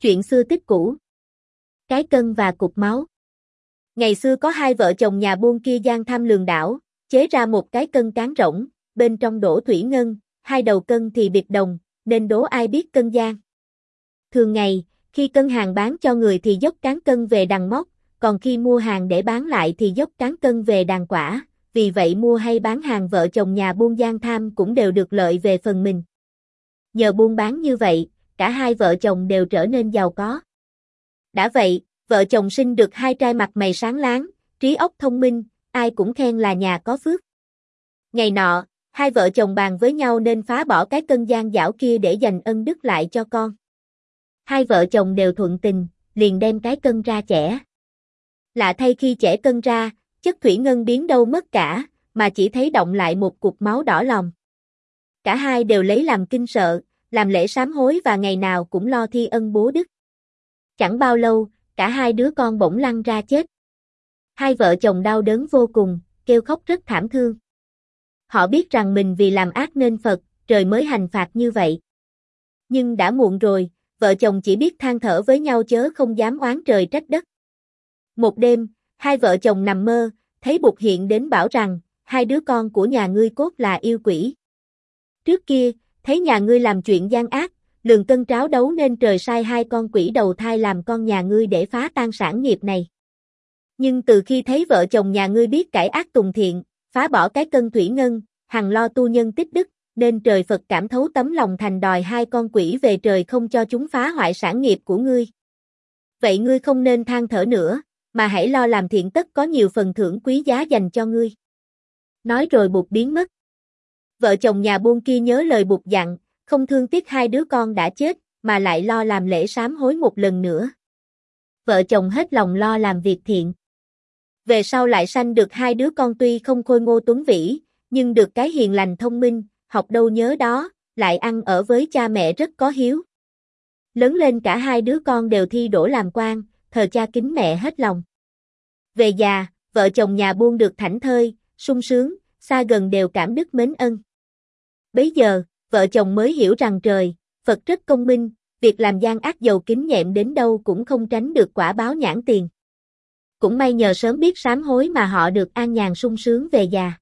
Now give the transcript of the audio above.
Chuyện xưa tích cũ. Cái cân và cục máu. Ngày xưa có hai vợ chồng nhà buôn kia gian tham lường đảo, chế ra một cái cân cán rỗng, bên trong đổ thủy ngân, hai đầu cân thì biệt đồng, nên đố ai biết cân gian. Thường ngày, khi cân hàng bán cho người thì dốc cán cân về đằng móc, còn khi mua hàng để bán lại thì dốc cán cân về đằng quả, vì vậy mua hay bán hàng vợ chồng nhà buôn gian tham cũng đều được lợi về phần mình. Nhờ buôn bán như vậy, cả hai vợ chồng đều trở nên giàu có. Đã vậy, vợ chồng sinh được hai trai mặt mày sáng láng, trí óc thông minh, ai cũng khen là nhà có phước. Ngày nọ, hai vợ chồng bàn với nhau nên phá bỏ cái cân gian dảo kia để dành ân đức lại cho con. Hai vợ chồng đều thuận tình, liền đem cái cân ra chẻ. Lạ thay khi chẻ cân ra, chất thủy ngân biến đâu mất cả, mà chỉ thấy đọng lại một cục máu đỏ lòm. Cả hai đều lấy làm kinh sợ, làm lễ sám hối và ngày nào cũng lo thi ân bố đức. Chẳng bao lâu, cả hai đứa con bỗng lăn ra chết. Hai vợ chồng đau đớn vô cùng, kêu khóc rất thảm thương. Họ biết rằng mình vì làm ác nên Phật, trời mới hành phạt như vậy. Nhưng đã muộn rồi, vợ chồng chỉ biết than thở với nhau chớ không dám oán trời trách đất. Một đêm, hai vợ chồng nằm mơ, thấy Bụt hiện đến bảo rằng, hai đứa con của nhà ngươi cốt là yêu quỷ. Trước kia, thấy nhà ngươi làm chuyện gian ác, lường cân tráo đấu nên trời sai hai con quỷ đầu thai làm con nhà ngươi để phá tan sản nghiệp này. Nhưng từ khi thấy vợ chồng nhà ngươi biết cải ác tùng thiện, phá bỏ cái cân thủy ngân, hằng lo tu nhân tích đức, nên trời Phật cảm thấu tấm lòng thành đòi hai con quỷ về trời không cho chúng phá hoại sản nghiệp của ngươi. Vậy ngươi không nên than thở nữa, mà hãy lo làm thiện tất có nhiều phần thưởng quý giá dành cho ngươi. Nói rồi Bụt biến mất. Vợ chồng nhà buôn kia nhớ lời Bụt dặn, không thương tiếc hai đứa con đã chết, mà lại lo làm lễ sám hối một lần nữa. Vợ chồng hết lòng lo làm việc thiện. Về sau lại sanh được hai đứa con tuy không khôi ngô tuấn vĩ, nhưng được cái hiền lành thông minh, học đâu nhớ đó, lại ăn ở với cha mẹ rất có hiếu. Lớn lên cả hai đứa con đều thi đỗ làm quan, thờ cha kính mẹ hết lòng. Về già, vợ chồng nhà buôn được thảnh thơi, sung sướng, xa gần đều cảm đức mến ân. Bấy giờ, vợ chồng mới hiểu rằng trời, Phật rất công minh, việc làm gian ác dầu kín nhẹm đến đâu cũng không tránh được quả báo nhãn tiền. Cũng may nhờ sớm biết sám hối mà họ được an nhàn sung sướng về già.